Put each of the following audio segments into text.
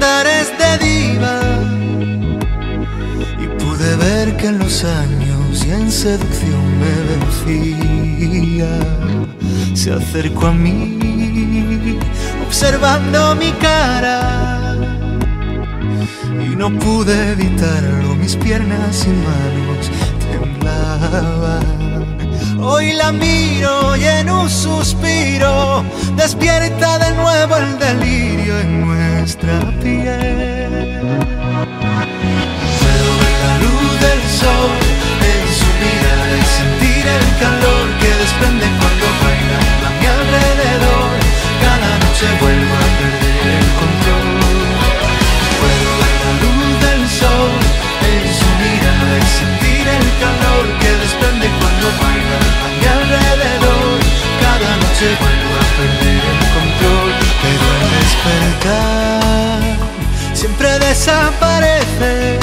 andares de diva y pude ver que en los años y en seducción me vencía. Se acercó a mí observando mi cara y no pude evitarlo, mis piernas y manos temblaban. Hoy la miro y en un suspiro despierta de nuevo el delirio en nuestra piel. Puedo ver la luz del sol en su mirada y sentir el calor que desprende cuando baila a mi alrededor. Cada noche vuelvo a perder el control. Puedo ver la luz del sol en su mirada y sentir el calor que desprende cuando baila a mi alrededor. Cada noche vuelvo a perder el control, pero al despertar siempre desaparece.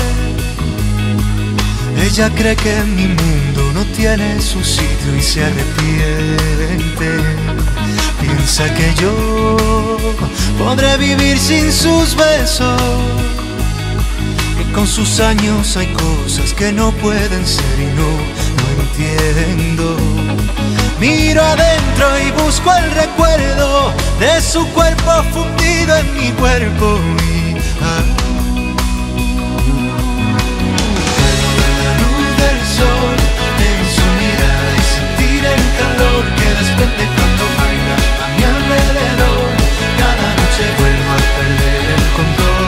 Ella cree que mi mundo no tiene su sitio y se arrepiente. Piensa que yo podré vivir sin sus besos, que con sus años hay cosas que no pueden ser y no entiendo. Miro adentro y busco el recuerdo de su cuerpo fundido en mi cuerpo y puedo ver la luz del sol en su mirada y sentir el calor que desprende cuando baila a mi alrededor. Cada noche vuelvo a perder el control.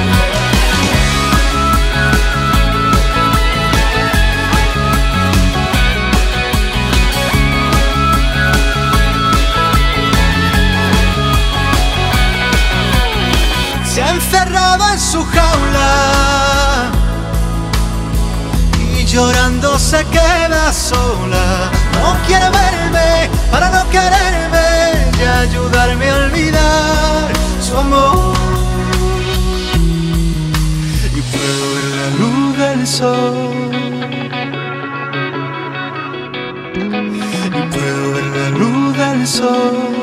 Se ha encerrado en su jaula y llorando se queda sola. No quiere verme para no quererme y ayudarme a olvidar su amor. Y puedo ver la luz del sol, y puedo ver la luz del sol.